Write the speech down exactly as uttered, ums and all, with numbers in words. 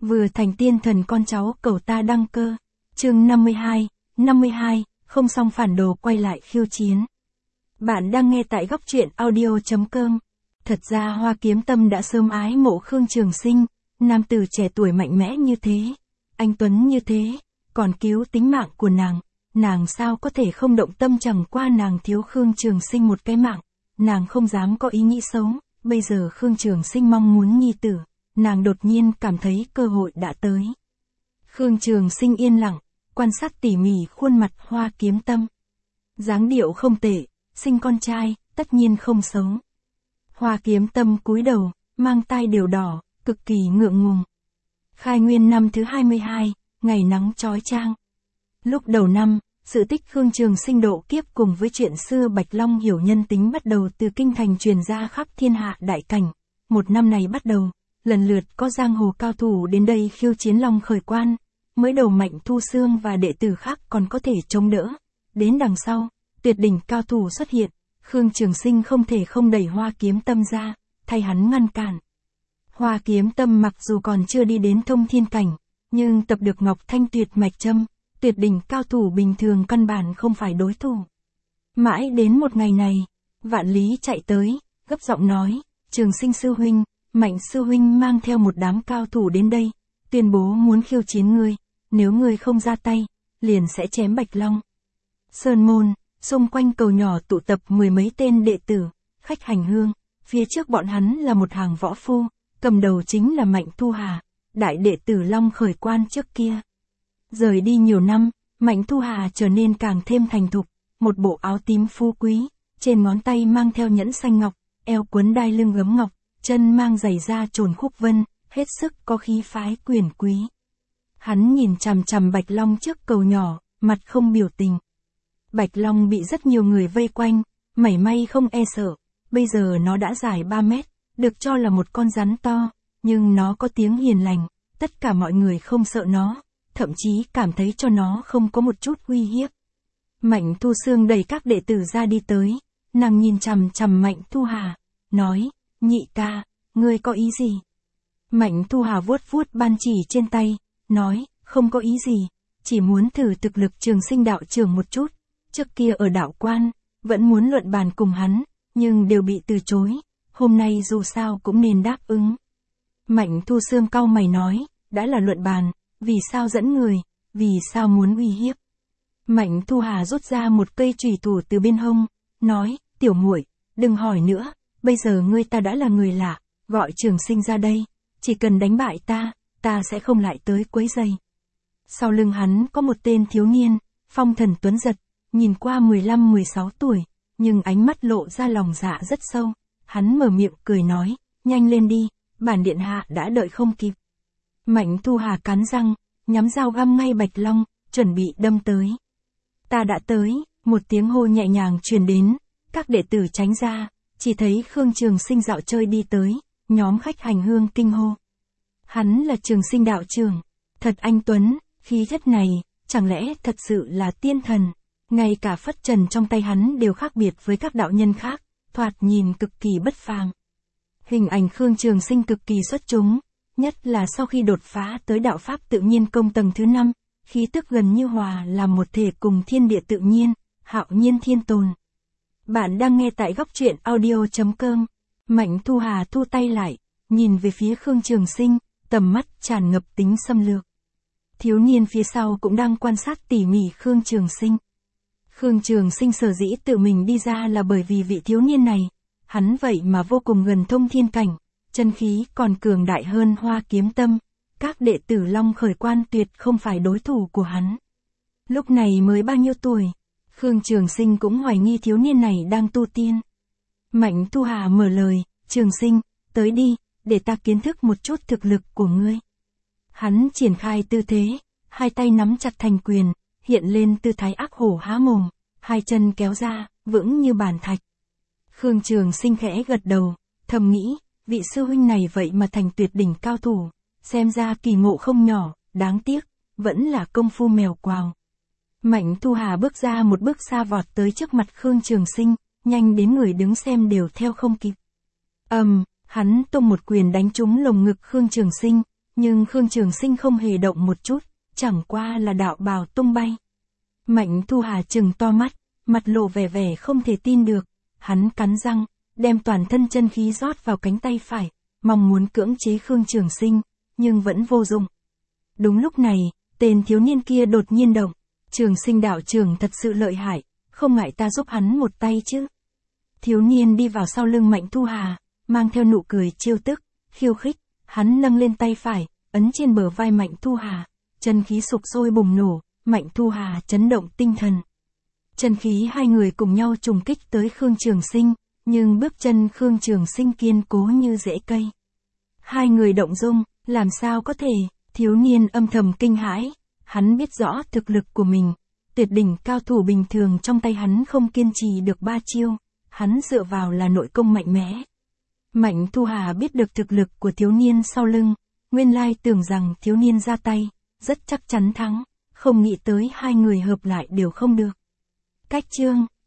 vừa thành tiên thần con cháu cầu ta đăng cơ. Chương năm mươi hai, năm mươi hai, không xong phản đồ quay lại khiêu chiến. Bạn đang nghe tại góc truyện audio chấm com. Thật ra Hoa Kiếm Tâm đã sớm ái mộ Khương Trường Sinh, nam tử trẻ tuổi mạnh mẽ như thế, anh tuấn như thế, còn cứu tính mạng của nàng, nàng sao có thể không động tâm, chẳng qua nàng thiếu Khương Trường Sinh một cái mạng, nàng không dám có ý nghĩ xấu, bây giờ Khương Trường Sinh mong muốn nhi tử, nàng đột nhiên cảm thấy cơ hội đã tới. Khương Trường Sinh yên lặng, quan sát tỉ mỉ khuôn mặt Hoa Kiếm Tâm. Dáng điệu không tệ, sinh con trai, tất nhiên không xấu. Hoa Kiếm Tâm cúi đầu, mang tai đều đỏ, cực kỳ ngượng ngùng. Khai nguyên năm thứ hai mươi hai, ngày nắng chói chang. Lúc đầu năm, sự tích Khương Trường Sinh độ kiếp cùng với chuyện xưa Bạch Long hiểu nhân tính bắt đầu từ kinh thành truyền ra khắp thiên hạ đại cảnh. Một năm này bắt đầu, lần lượt có giang hồ cao thủ đến đây khiêu chiến Long khởi quan, mới đầu Mạnh Thu Xương và đệ tử khác còn có thể chống đỡ. Đến đằng sau, tuyệt đỉnh cao thủ xuất hiện, Khương Trường Sinh không thể không đẩy Hoa Kiếm Tâm ra, thay hắn ngăn cản. Hoa Kiếm Tâm mặc dù còn chưa đi đến thông thiên cảnh, nhưng tập được Ngọc Thanh tuyệt mạch châm, tuyệt đỉnh cao thủ bình thường căn bản không phải đối thủ. Mãi đến một ngày này, Vạn Lý chạy tới, gấp giọng nói, Trường Sinh sư huynh, Mạnh sư huynh mang theo một đám cao thủ đến đây, tuyên bố muốn khiêu chiến ngươi, nếu ngươi không ra tay, liền sẽ chém Bạch Long. Sơn môn, xung quanh cầu nhỏ tụ tập mười mấy tên đệ tử, khách hành hương, phía trước bọn hắn là một hàng võ phu, cầm đầu chính là Mạnh Thu Hà, đại đệ tử Long khởi quan trước kia. Rời đi nhiều năm, Mạnh Thu Hà trở nên càng thêm thành thục, một bộ áo tím phú quý, trên ngón tay mang theo nhẫn xanh ngọc, eo quấn đai lưng gấm ngọc, chân mang giày da trồn khúc vân, hết sức có khí phái quyền quý. Hắn nhìn chằm chằm Bạch Long trước cầu nhỏ, mặt không biểu tình. Bạch Long bị rất nhiều người vây quanh, mảy may không e sợ, bây giờ nó đã dài ba mét, được cho là một con rắn to, nhưng nó có tiếng hiền lành, tất cả mọi người không sợ nó, thậm chí cảm thấy cho nó không có một chút uy hiếp. Mạnh Thu Xương đẩy các đệ tử ra đi tới, nàng nhìn chằm chằm Mạnh Thu Hà, nói, nhị ca, ngươi có ý gì? Mạnh Thu Hà vuốt vuốt ban chỉ trên tay, nói, không có ý gì, chỉ muốn thử thực lực Trường Sinh đạo trưởng một chút, trước kia ở đạo quan, vẫn muốn luận bàn cùng hắn, nhưng đều bị từ chối, hôm nay dù sao cũng nên đáp ứng. Mạnh Thu Xương cau mày nói, đã là luận bàn, vì sao dẫn người, vì sao muốn uy hiếp? Mạnh Thu Hà rút ra một cây chùy thủ từ bên hông, nói, tiểu muội, đừng hỏi nữa, bây giờ ngươi ta đã là người lạ, gọi Trường Sinh ra đây, chỉ cần đánh bại ta, ta sẽ không lại tới quấy rầy. Sau lưng hắn có một tên thiếu niên, phong thần tuấn giật, nhìn qua mười lăm mười sáu tuổi, nhưng ánh mắt lộ ra lòng dạ rất sâu, hắn mở miệng cười nói, nhanh lên đi, bản điện hạ đã đợi không kịp. Mạnh Thu Hà cắn răng, nhắm dao găm ngay Bạch Long, chuẩn bị đâm tới. Ta đã tới, một tiếng hô nhẹ nhàng truyền đến, các đệ tử tránh ra, chỉ thấy Khương Trường Sinh dạo chơi đi tới, nhóm khách hành hương kinh hô. Hắn là Trường Sinh đạo trưởng, thật anh tuấn, khí chất này, chẳng lẽ thật sự là tiên thần, ngay cả phất trần trong tay hắn đều khác biệt với các đạo nhân khác, thoạt nhìn cực kỳ bất phàm. Hình ảnh Khương Trường Sinh cực kỳ xuất chúng, nhất là sau khi đột phá tới đạo pháp tự nhiên công tầng thứ năm, khí tức gần như hòa làm một thể cùng thiên địa tự nhiên, hạo nhiên thiên tồn. Bạn đang nghe tại góc truyện audio chấm com. Mạnh Thu Hà thu tay lại, nhìn về phía Khương Trường Sinh, tầm mắt tràn ngập tính xâm lược. Thiếu niên phía sau cũng đang quan sát tỉ mỉ Khương Trường Sinh. Khương Trường Sinh sở dĩ tự mình đi ra là bởi vì vị thiếu niên này, hắn vậy mà vô cùng gần thông thiên cảnh, chân khí còn cường đại hơn Hoa Kiếm Tâm, các đệ tử Long khởi quan tuyệt không phải đối thủ của hắn. Lúc này mới bao nhiêu tuổi, Khương Trường Sinh cũng hoài nghi thiếu niên này đang tu tiên. Mạnh Thu Hà mở lời, Trường Sinh, tới đi, để ta kiến thức một chút thực lực của ngươi. Hắn triển khai tư thế, hai tay nắm chặt thành quyền, hiện lên tư thái ác hổ há mồm, hai chân kéo ra, vững như bàn thạch. Khương Trường Sinh khẽ gật đầu, thầm nghĩ, vị sư huynh này vậy mà thành tuyệt đỉnh cao thủ, xem ra kỳ ngộ không nhỏ, đáng tiếc, vẫn là công phu mèo quào. Mạnh Thu Hà bước ra một bước xa vọt tới trước mặt Khương Trường Sinh, nhanh đến người đứng xem đều theo không kịp. Ầm, um, hắn tung một quyền đánh trúng lồng ngực Khương Trường Sinh, nhưng Khương Trường Sinh không hề động một chút, chẳng qua là đạo bào tung bay. Mạnh Thu Hà trừng to mắt, mặt lộ vẻ vẻ không thể tin được, hắn cắn răng, đem toàn thân chân khí rót vào cánh tay phải, mong muốn cưỡng chế Khương Trường Sinh, nhưng vẫn vô dụng. Đúng lúc này, tên thiếu niên kia đột nhiên động, Trường Sinh đạo trưởng thật sự lợi hại, không ngại ta giúp hắn một tay chứ. Thiếu niên đi vào sau lưng Mạnh Thu Hà, mang theo nụ cười trêu tức, khiêu khích, hắn nâng lên tay phải, ấn trên bờ vai Mạnh Thu Hà, chân khí sục sôi bùng nổ, Mạnh Thu Hà chấn động tinh thần. Chân khí hai người cùng nhau trùng kích tới Khương Trường Sinh, nhưng bước chân Khương Trường Sinh kiên cố như rễ cây. Hai người động dung, làm sao có thể, thiếu niên âm thầm kinh hãi, hắn biết rõ thực lực của mình, tuyệt đỉnh cao thủ bình thường trong tay hắn không kiên trì được ba chiêu, hắn dựa vào là nội công mạnh mẽ. Mạnh Thu Hà biết được thực lực của thiếu niên sau lưng, nguyên lai tưởng rằng thiếu niên ra tay, rất chắc chắn thắng, không nghĩ tới hai người hợp lại đều không được. Cách chương